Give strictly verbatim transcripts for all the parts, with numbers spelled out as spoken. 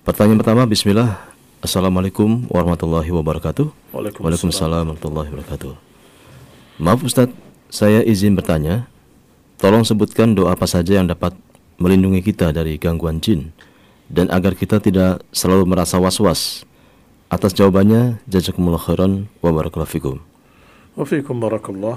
Pertanyaan pertama, bismillah. Assalamualaikum warahmatullahi wabarakatuh. Waalaikumsalam. Waalaikumsalam warahmatullahi wabarakatuh. Maaf Ustadz, saya izin bertanya. Tolong sebutkan doa apa saja yang dapat melindungi kita dari gangguan jin dan agar kita tidak selalu merasa was-was. Atas jawabannya, jazakumullah khairan wa barakallahu fikum. Wa fikum barakallah.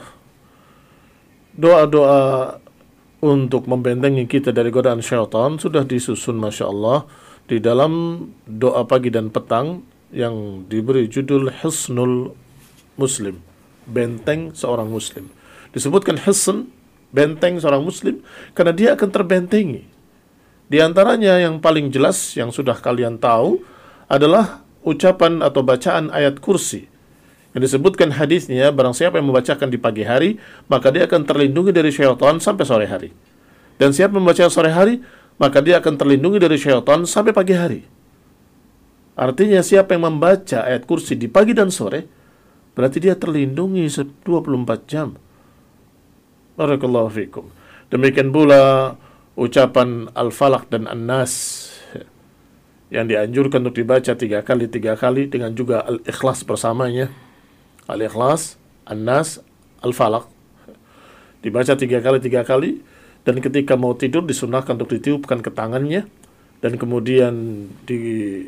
Doa-doa untuk membentengi kita dari godaan syaitan sudah disusun Masya Allah di dalam doa pagi dan petang yang diberi judul Hisnul Muslim, benteng seorang muslim. Disebutkan hisn, benteng seorang muslim, karena dia akan terbentengi. Di antaranya yang paling jelas yang sudah kalian tahu adalah ucapan atau bacaan ayat kursi. Yang disebutkan hadisnya, barang siapa yang membacakan di pagi hari, maka dia akan terlindungi dari syaitan sampai sore hari. Dan siapa yang membaca sore hari, maka dia akan terlindungi dari syaitan sampai pagi hari. Artinya siapa yang membaca ayat kursi di pagi dan sore, berarti dia terlindungi dua puluh empat jam. Barakallahu fikum. Demikian pula ucapan Al-Falaq dan An-Nas yang dianjurkan untuk dibaca tiga kali tiga kali dengan juga Al-Ikhlas bersamanya. Al-Ikhlas, An-Nas, Al-Falaq dibaca tiga kali tiga kali, dan ketika mau tidur disunahkan untuk ditiupkan ke tangannya dan kemudian di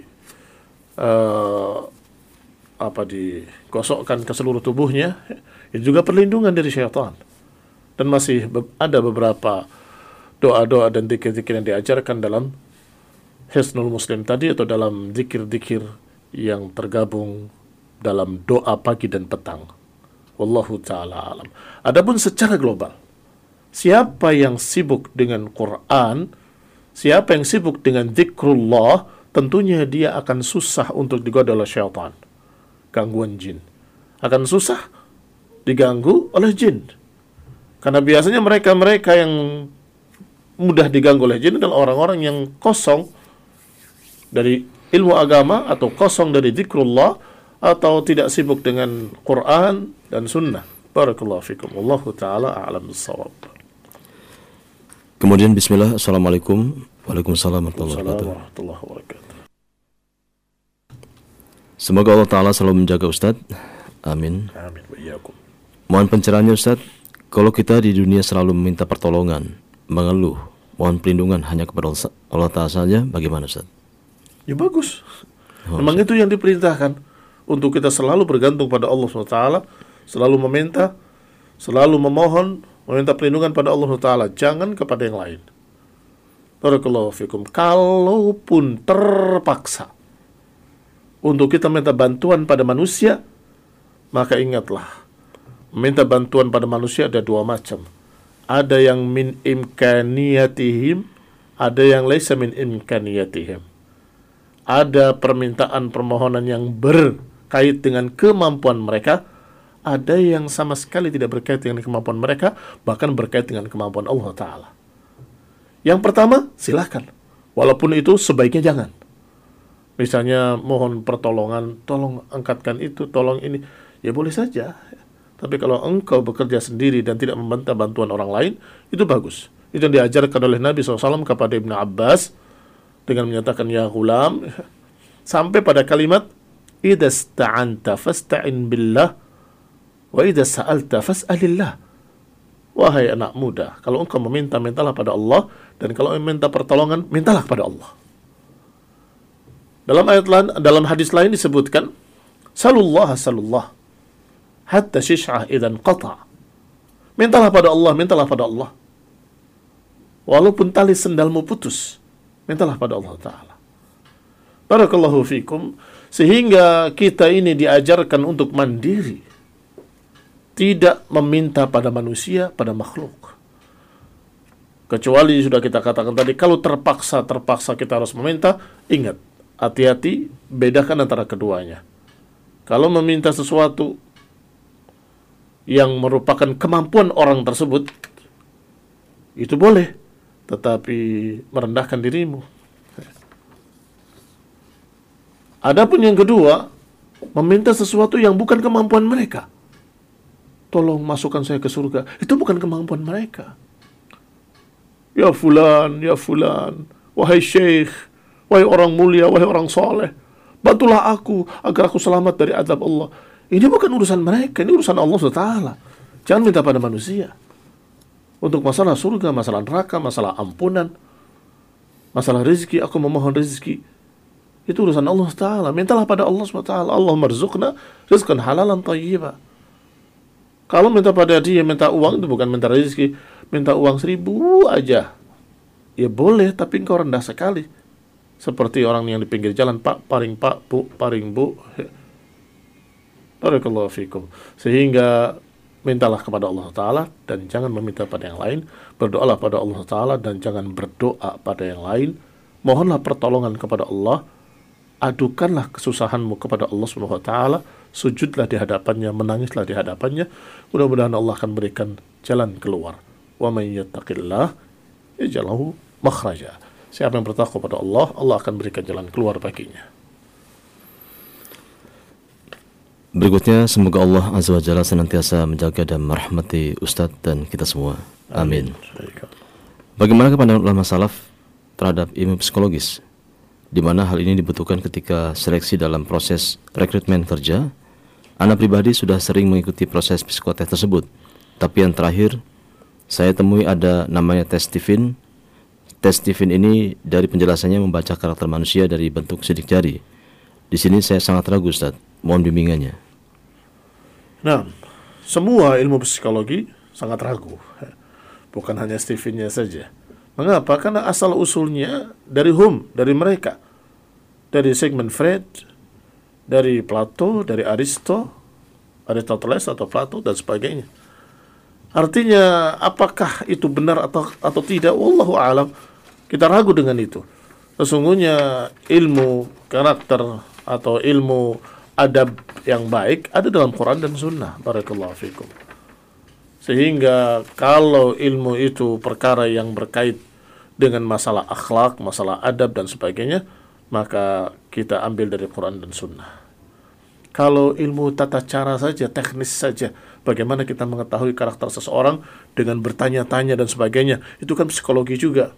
uh, apa digosokkan ke seluruh tubuhnya. Itu juga perlindungan dari syaitan. Dan masih be- ada beberapa doa-doa dan zikir-zikir yang diajarkan dalam Hisnul Muslim tadi, atau dalam zikir-zikir yang tergabung dalam doa pagi dan petang. Wallahu ta'ala alam. Adapun secara global, siapa yang sibuk dengan Quran, siapa yang sibuk dengan zikrullah, tentunya dia akan susah untuk digoda oleh syaitan, gangguan jin. Akan susah diganggu oleh jin. Karena biasanya mereka-mereka yang mudah diganggu oleh jin adalah orang-orang yang kosong dari ilmu agama, atau kosong dari zikrullah, atau tidak sibuk dengan Quran dan sunnah. Barakallahu fikum. Wallahu ta'ala a'lam bis-shawab. Kemudian bismillah. Assalamualaikum. Waalaikumsalam warahmatullahi Warahmatullahi wabarakatuh. Semoga Allah Ta'ala selalu menjaga Ustadz. Amin. Amin wa iyyakum. Mohon pencerahannya Ustadz. Kalau kita di dunia selalu meminta pertolongan, mengeluh, mohon perlindungan hanya kepada Allah Ta'ala saja, bagaimana Ustadz? Ya bagus. Oh, Memang itu yang diperintahkan, untuk kita selalu bergantung pada Allah subhanahu wa taala, selalu meminta, selalu memohon, meminta perlindungan pada Allah subhanahu wa taala, jangan kepada yang lain. Barakallahu fikum. Kalaupun terpaksa untuk kita minta bantuan pada manusia, maka ingatlah, meminta bantuan pada manusia ada dua macam. Ada yang min imkaniyatihim, ada yang laisa min imkaniyatihim. Ada permintaan permohonan yang berkait dengan kemampuan mereka, ada yang sama sekali tidak berkait dengan kemampuan mereka, bahkan berkait dengan kemampuan Allah Ta'ala. Yang pertama, silahkan, walaupun itu sebaiknya jangan. Misalnya mohon pertolongan, tolong angkatkan itu, tolong ini, ya boleh saja. Tapi kalau engkau bekerja sendiri dan tidak meminta bantuan orang lain, itu bagus. Itu yang diajarkan oleh Nabi shallallahu alaihi wasallam kepada Ibnu Abbas dengan menyatakan ya ghulam, sampai pada kalimat idza sta'anta fasta'in billah wa idza sa'alta fas'alillah. Wahai anak muda, kalau engkau meminta, mintalah pada Allah, dan kalau meminta pertolongan, mintalah pada Allah. Dalam ayat lain, dalam hadis lain disebutkan salullah salullah hatta shish'ah idzan qata'. Mintalah pada Allah, mintalah pada Allah, walaupun tali sendalmu putus, mintalah pada Allah Ta'ala. Barakallahu fikum. Sehingga kita ini diajarkan untuk mandiri, tidak meminta pada manusia, pada makhluk. Kecuali sudah kita katakan tadi, kalau terpaksa-terpaksa kita harus meminta, ingat, hati-hati, bedakan antara keduanya. Kalau meminta sesuatu yang merupakan kemampuan orang tersebut, itu boleh, tetapi merendahkan dirimu. Adapun yang kedua, meminta sesuatu yang bukan kemampuan mereka. Tolong masukkan saya ke surga. Itu bukan kemampuan mereka. Ya fulan, ya fulan, wahai syekh, wahai orang mulia, wahai orang soleh, bantulah aku agar aku selamat dari azab Allah. Ini bukan urusan mereka, ini urusan Allah subhanahu wa taala. Jangan minta pada manusia. Untuk masalah surga, masalah neraka, masalah ampunan, masalah rezeki, aku memohon rezeki, itu urusan Allah subhanahu wa taala. Mintalah pada Allah subhanahu wa taala. Allah marzuqna rizqan halalan thayyiba. Kalau minta pada dia, minta uang, itu bukan minta rezeki. Minta uang seribu aja, ya boleh, tapi engkau rendah sekali. Seperti orang yang di pinggir jalan, Pak, paring Pak, Bu, paring Bu. Barakallahu fikum. Sehingga mintalah kepada Allah Ta'ala dan jangan meminta pada yang lain. Berdoalah pada Allah Ta'ala dan jangan berdoa pada yang lain. Mohonlah pertolongan kepada Allah. Adukanlah kesusahanmu kepada Allah Subhanahu wa taala. Sujudlah di hadapannya, menangislah di hadapannya. Mudah-mudahan Allah akan berikan jalan keluar. Wa may yattaqillah yaj'al lahu makhraja. Siapa yang bertakwa pada Allah, Allah akan berikan jalan keluar baginya. Berikutnya, semoga Allah Azza wa Jalla senantiasa menjaga dan merahmati Ustadz dan kita semua. Amin. Bagaimana pandangan ulama salaf terhadap ilmu psikologis, di mana hal ini dibutuhkan ketika seleksi dalam proses rekrutmen kerja? Ana pribadi sudah sering mengikuti proses psikotes tersebut, tapi yang terakhir saya temui ada namanya tes Stephen. Tes Stephen ini dari penjelasannya membaca karakter manusia dari bentuk sidik jari. Di sini saya sangat ragu, Ustaz. Mohon bimbingannya. Nah, semua ilmu psikologi sangat ragu. Bukan hanya Stephennya saja. Mengapa? Karena asal usulnya dari whom, dari mereka. Dari Sigmund Freud, dari Plato, dari Aristo, Aristoteles atau Plato dan sebagainya. Artinya apakah itu benar atau atau tidak? Wallahu a'lam. Kita ragu dengan itu. Sesungguhnya ilmu karakter atau ilmu adab yang baik ada dalam Quran dan Sunnah. Barakallahu fikum. Sehingga kalau ilmu itu perkara yang berkait dengan masalah akhlak, masalah adab dan sebagainya, maka kita ambil dari Quran dan Sunnah. Kalau ilmu tata cara saja, teknis saja, bagaimana kita mengetahui karakter seseorang dengan bertanya-tanya dan sebagainya, itu kan psikologi juga.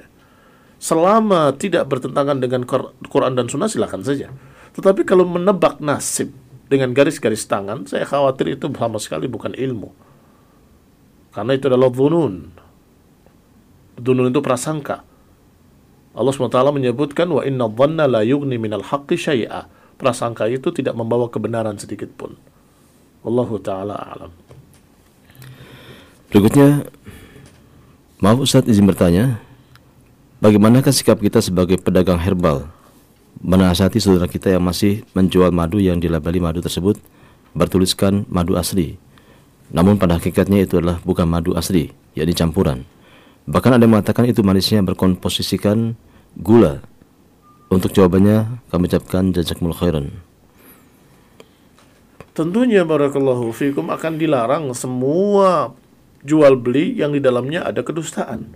Selama tidak bertentangan dengan Quran dan Sunnah, silakan saja. Tetapi kalau menebak nasib dengan garis-garis tangan, saya khawatir itu sama sekali bukan ilmu. Karena itu adalah dhunun. Dhunun itu prasangka. Allah subhanahu wa taala menyebutkan, wa inna dhanna la yughni minal haqqi syai'a. Prasangka itu tidak membawa kebenaran sedikit pun. Wallahu ta'ala a'lam. Berikutnya, maaf Ustaz, izin bertanya, bagaimanakah sikap kita sebagai pedagang herbal menasihati saudara kita yang masih menjual madu yang dilabeli madu tersebut bertuliskan madu asli, namun pada hakikatnya itu adalah bukan madu asli, yakni campuran. Bahkan ada yang mengatakan itu manisnya berkomposisikan gula. Untuk jawabannya kami ucapkan jazakumullah khairan. Tentunya barakallahu fikum akan dilarang semua jual beli yang di dalamnya ada kedustaan.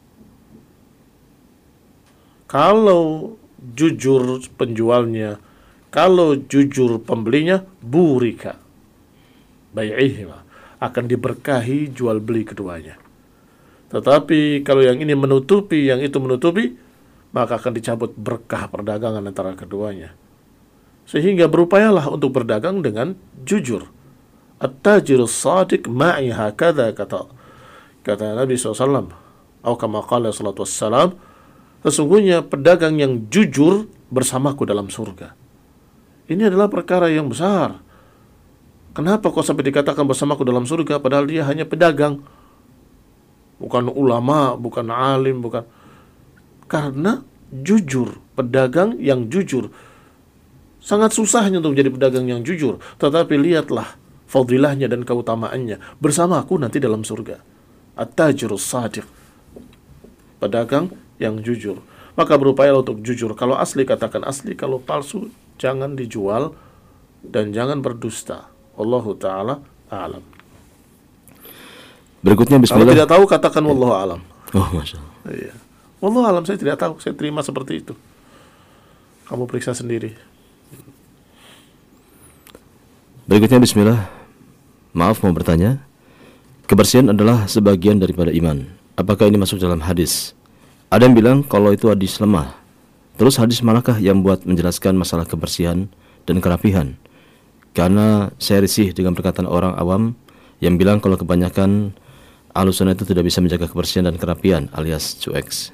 Kalau jujur penjualnya, kalau jujur pembelinya, burika bai'ihima, akan diberkahi jual beli keduanya. Tetapi kalau yang ini menutupi, yang itu menutupi, maka akan dicabut berkah perdagangan antara keduanya. Sehingga berupayalah untuk berdagang dengan jujur. At-tajirus sadiq ma'i hakadha, kata kata Nabi shallallahu alaihi wasallam, atau kama qala sallallahu alaihi wasallam, sesungguhnya pedagang yang jujur bersamaku dalam surga. Ini adalah perkara yang besar. Kenapa kok sampai dikatakan bersamaku dalam surga, padahal dia hanya pedagang, bukan ulama, bukan alim, bukan. Karena jujur, pedagang yang jujur. Sangat susahnya untuk menjadi pedagang yang jujur. Tetapi lihatlah fadilahnya dan keutamaannya. Bersama aku nanti dalam surga. At-tajirus sadiq, pedagang yang jujur. Maka berupaya untuk jujur. Kalau asli katakan asli, kalau palsu jangan dijual dan jangan berdusta. Wallahu ta'ala a'lam. Berikutnya bismillah. Kalau tidak tahu katakan wallahu a'lam. Oh, masya Allah. Iya. Wallahu a'lam, saya tidak tahu, saya terima seperti itu. Kamu periksa sendiri. Berikutnya bismillah. Maaf mau bertanya. Kebersihan adalah sebagian daripada iman. Apakah ini masuk dalam hadis? Ada yang bilang kalau itu hadis lemah. Terus hadis manakah yang buat menjelaskan masalah kebersihan dan kerapihan? Karena saya risih dengan perkataan orang awam yang bilang kalau kebanyakan Ahlus Sunnah itu tidak bisa menjaga kebersihan dan kerapihan alias cueks.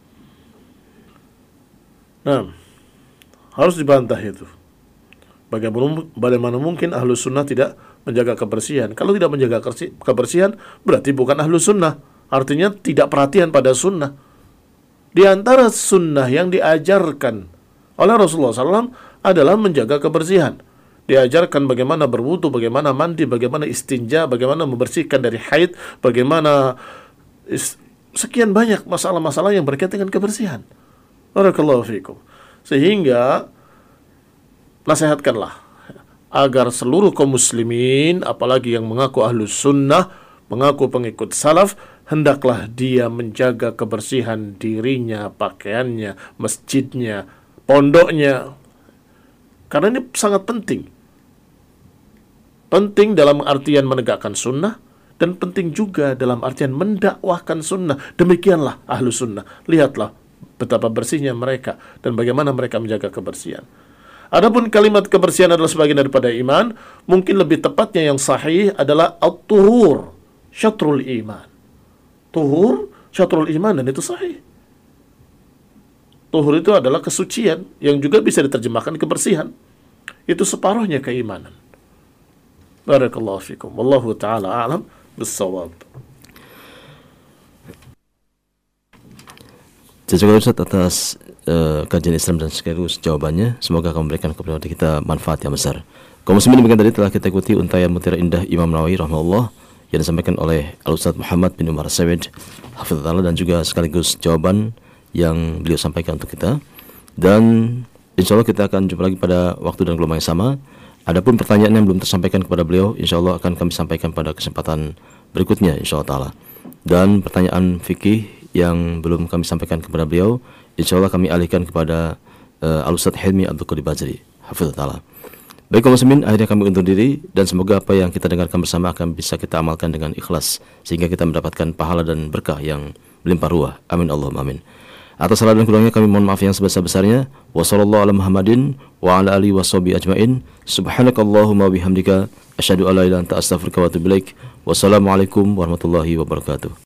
Nah, harus dibantah itu. Bagaimana, bagaimana mungkin Ahlus Sunnah tidak menjaga kebersihan? Kalau tidak menjaga kebersihan, berarti bukan Ahlus Sunnah. Artinya tidak perhatian pada sunnah. Di antara sunnah yang diajarkan oleh Rasulullah shallallahu alaihi wasallam adalah menjaga kebersihan. Diajarkan bagaimana berwudu, bagaimana mandi, bagaimana istinja, bagaimana membersihkan dari haid, bagaimana is- sekian banyak masalah-masalah yang berkaitan dengan kebersihan. Barakallahu fikum. Sehingga nasihatkanlah agar seluruh kaum muslimin, apalagi yang mengaku ahlus sunnah, mengaku pengikut salaf, hendaklah dia menjaga kebersihan dirinya, pakaiannya, masjidnya, pondoknya. Karena ini sangat penting. Penting dalam artian menegakkan sunnah, dan penting juga dalam artian mendakwahkan sunnah. Demikianlah ahlu sunnah. Lihatlah betapa bersihnya mereka dan bagaimana mereka menjaga kebersihan. Adapun kalimat kebersihan adalah sebagian daripada iman, mungkin lebih tepatnya yang sahih adalah at-tuhur, syatrul iman. Tuhur, syatrul iman, dan itu sahih. Tuhur itu adalah kesucian yang juga bisa diterjemahkan kebersihan. Itu separuhnya keimanan. Barakallahu fikum. Wallahu ta'ala a'lam bis-shawab. Terima kasih Ustaz atas uh, kajian Islam dan sekaligus jawabannya. Semoga akan memberikan kepada kita manfaat yang besar. Kaum muslimin, demikian tadi telah kita ikuti untayan mutiara indah Imam Nawawi rahimahullah yang disampaikan oleh Al-Ustaz Muhammad bin Umar Sawid hafizahullah, dan juga sekaligus jawaban yang beliau sampaikan untuk kita. Dan insya Allah kita akan jumpa lagi pada waktu dan gelombang yang sama. Adapun pertanyaan yang belum tersampaikan kepada beliau, insya Allah akan kami sampaikan pada kesempatan berikutnya insya Allah ta'ala. Dan pertanyaan fikih yang belum kami sampaikan kepada beliau, insya Allah kami alihkan kepada uh, Al-Ustaz Hilmi Abdul Qadir Bajri hafizahullah ta'ala. Baik kaum muslimin, akhirnya kami undur diri, dan semoga apa yang kita dengarkan bersama akan bisa kita amalkan dengan ikhlas sehingga kita mendapatkan pahala dan berkah yang melimpah ruah. Amin Allahumma amin. Atas salah dan kurangnya kami mohon maaf yang sebesar-besarnya. Wa sallallahu ala Muhammadin wa ala alihi washabihi ajmain. Subhanakallahumma bihamdika asyhadu an la ilaha illa anta astaghfiruka wa atubu ilaik. Wassalamualaikum warahmatullahi wabarakatuh.